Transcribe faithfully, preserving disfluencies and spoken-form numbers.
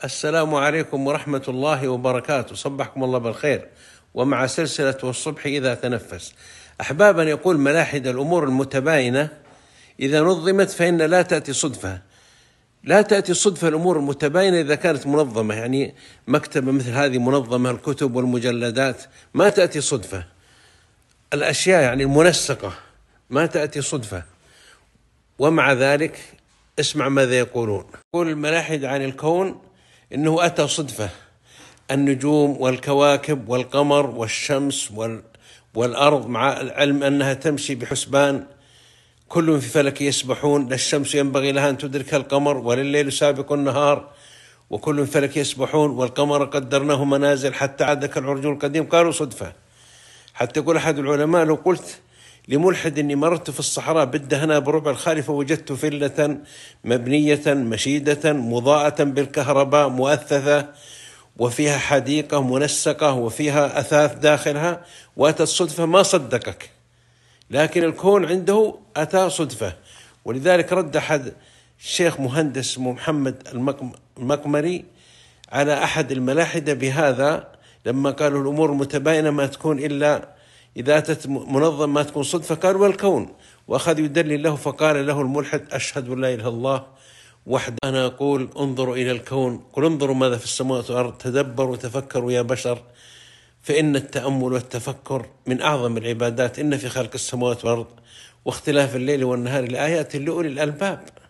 السلام عليكم ورحمة الله وبركاته، صبحكم الله بالخير. ومع سلسلة والصبح إذا تنفس. أحبابا، يقول ملاحد الأمور المتباينة إذا نظمت فإن لا تأتي صدفة. لا تأتي صدفة الأمور المتباينة إذا كانت منظمة، يعني مكتبة مثل هذه منظمة، الكتب والمجلدات ما تأتي صدفة. الأشياء يعني المنسقة ما تأتي صدفة. ومع ذلك اسمع ماذا يقولون. يقول الملاحد عن الكون إنه أتى صدفة، النجوم والكواكب والقمر والشمس والأرض، مع العلم أنها تمشي بحسبان، كل في فلك يسبحون. لا الشمس ينبغي لها أن تدرك القمر ولا الليل سابق النهار، وكل في فلك يسبحون. والقمر قدرناه منازل حتى عاد كالعرجون القديم. قالوا صدفة. حتى يقول أحد العلماء: لو قلت لملحد إني مررت في الصحراء بالدهنة بربع الخالي فوجدت فلة مبنية مشيدة مضاءة بالكهرباء مؤثثة وفيها حديقة منسقة وفيها أثاث داخلها، وأتت صدفة، ما صدقك. لكن الكون عنده أتى صدفة. ولذلك رد أحد الشيخ مهندس محمد المقمري على أحد الملاحدة بهذا لما قالوا الأمور المتباينة ما تكون إلا إذا أتت منظم، ما تكون صدفة. قال والكون، وأخذ يدلل له. فقال له الملحد: أشهد أن لا إله إلا الله وحده. أنا أقول انظروا إلى الكون، قل انظروا ماذا في السماوات والأرض، تدبروا وتفكروا يا بشر، فإن التأمل والتفكر من أعظم العبادات. إن في خلق السماوات والأرض واختلاف الليل والنهار لآيات لأولي الألباب.